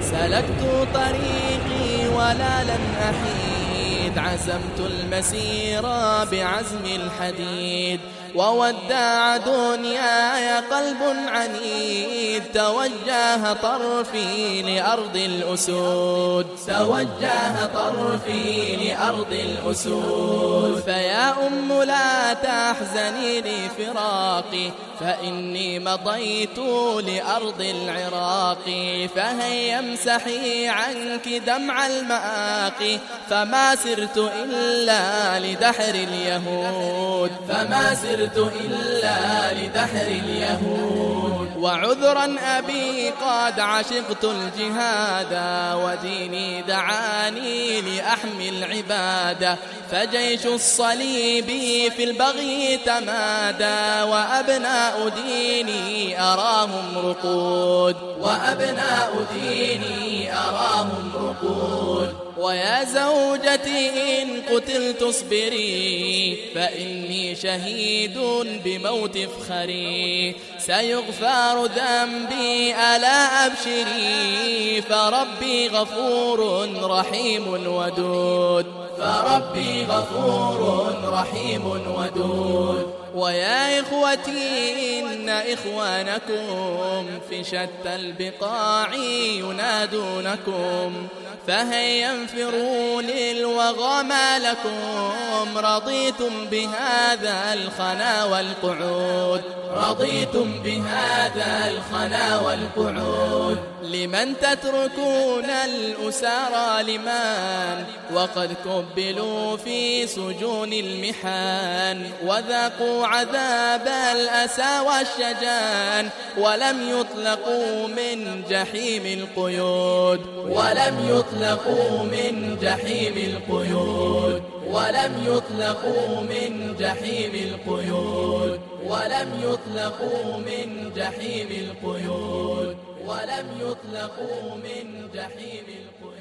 سلكت طريقي ولا لم أحيد، عزمت المسير بعزم الحديد، ووداع دنياي قلب عنيد، توجه طرفي لأرض الأسود، توجه طرفي لأرض الأسود. فيا أم لا تحزني لفراقي، فإني مضيت لأرض العراق، فهيا امسحي عنك دمع المآقي، فما سرت إلا لدحر اليهود، فما سرت إلا لدحر اليهود. وعذرا أبي قد عشقت الجهاد، وديني دعاني لأحمي العبادة، فجيش الصليب في البغي تمادى، وأبناء ديني أراهم رقود، وأبناء ديني أراهم رقود. ويا زوجتي إن قتلت اصبري، فإني شهيد بموت افخري، سيغفر ذنبي ألا أبشري، فربي غفور رحيم ودود، فربي غفور رحيم ودود. ويا إخوتي إن إخوانكم في شتى البقاع ينادونكم، فهيا انفروا للوغى ما لكم، رضيتم بهذا الخنا والقعود، رضيتم بهذا الخنا والقعود. لمن تتركون الأسارى لمن، وقد كبلوا في سجون المحان، وذاقوا عذاب الأسى والشجان، ولم يطلقوا من جحيم القيود، ولم يطلقوا من جحيم القيود، ولم يطلقوا من جحيم القيود، ولم يطلقوا من جحيم القيود، ولم يطلقوا من جحيم القيود.